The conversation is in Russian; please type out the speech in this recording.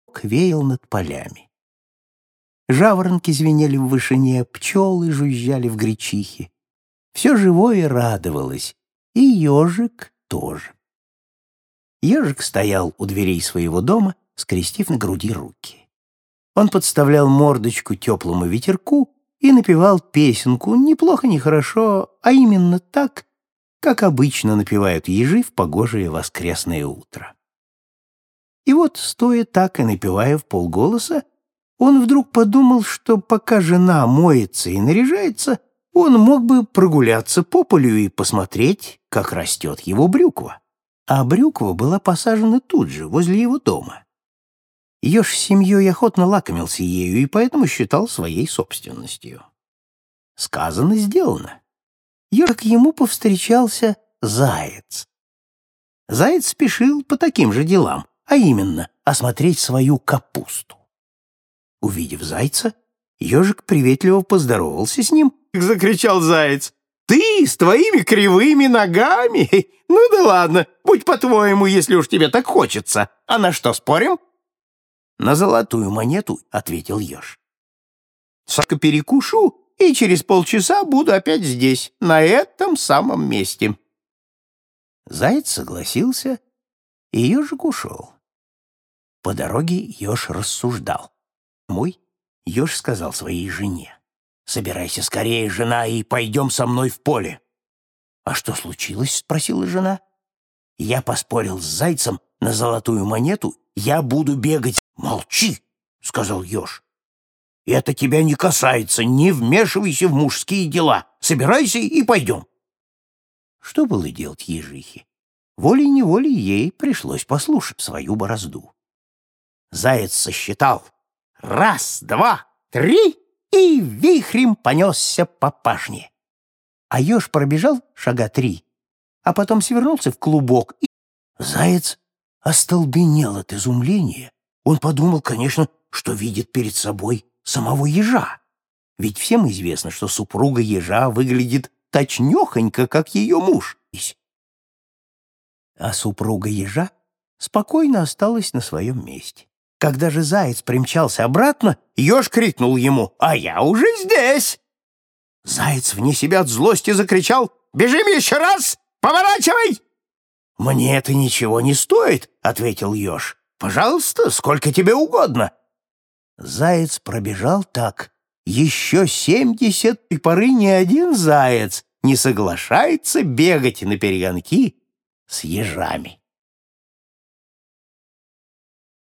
веял над полями. Жаворонки звенели в вышине, пчелы жужжали в гречихе. Все живое радовалось, и ежик тоже. Ежик стоял у дверей своего дома, скрестив на груди руки. Он подставлял мордочку теплому ветерку и напевал песенку неплохо, не хорошо, а именно так, как обычно напевают ежи в погожее воскресное утро. И вот, стоя так и напевая вполголоса, он вдруг подумал, что пока жена моется и наряжается, он мог бы прогуляться по полю и посмотреть, как растет его брюква. А брюква была посажена тут же, возле его дома. Еж с семьей охотно лакомился ею и поэтому считал своей собственностью. Сказано, сделано. Ежик ему повстречался заяц. Заяц спешил по таким же делам, а именно осмотреть свою капусту. Увидев зайца, ежик приветливо поздоровался с ним. Закричал заяц: «Ты с твоими кривыми ногами? Ну да ладно, будь по-твоему, если уж тебе так хочется. А на что спорим?» «На золотую монету», — ответил еж. «Сака перекушу, и через полчаса буду опять здесь, на этом самом месте». Заяц согласился, и ежик ушел. По дороге еж рассуждал. Еж сказал своей жене: «Собирайся скорее, жена, и пойдем со мной в поле». «А что случилось?» — спросила жена. «Я поспорил с зайцем на золотую монету, я буду бегать». «Молчи!» — сказал еж. «Это тебя не касается, не вмешивайся в мужские дела. Собирайся и пойдем». Что было делать ежихе? Волей-неволей ей пришлось послушать свою борозду. Заяц сосчитал: 1, 2, 3, и вихрем понесся по пашне. А еж пробежал шага 3, а потом свернулся в клубок. Заяц остолбенел от изумления. Он подумал, конечно, что видит перед собой самого ежа. Ведь всем известно, что супруга ежа выглядит точнёхонько, как ее муж. А супруга ежа спокойно осталась на своем месте. Когда же заяц примчался обратно, еж крикнул ему: «А я уже здесь!» Заяц вне себя от злости закричал: «Бежим еще раз! Поворачивай!» «Мне это ничего не стоит», — ответил еж. «Пожалуйста, сколько тебе угодно». Заяц пробежал так еще 70, и поры ни один заяц не соглашается бегать на перегонки с ежами.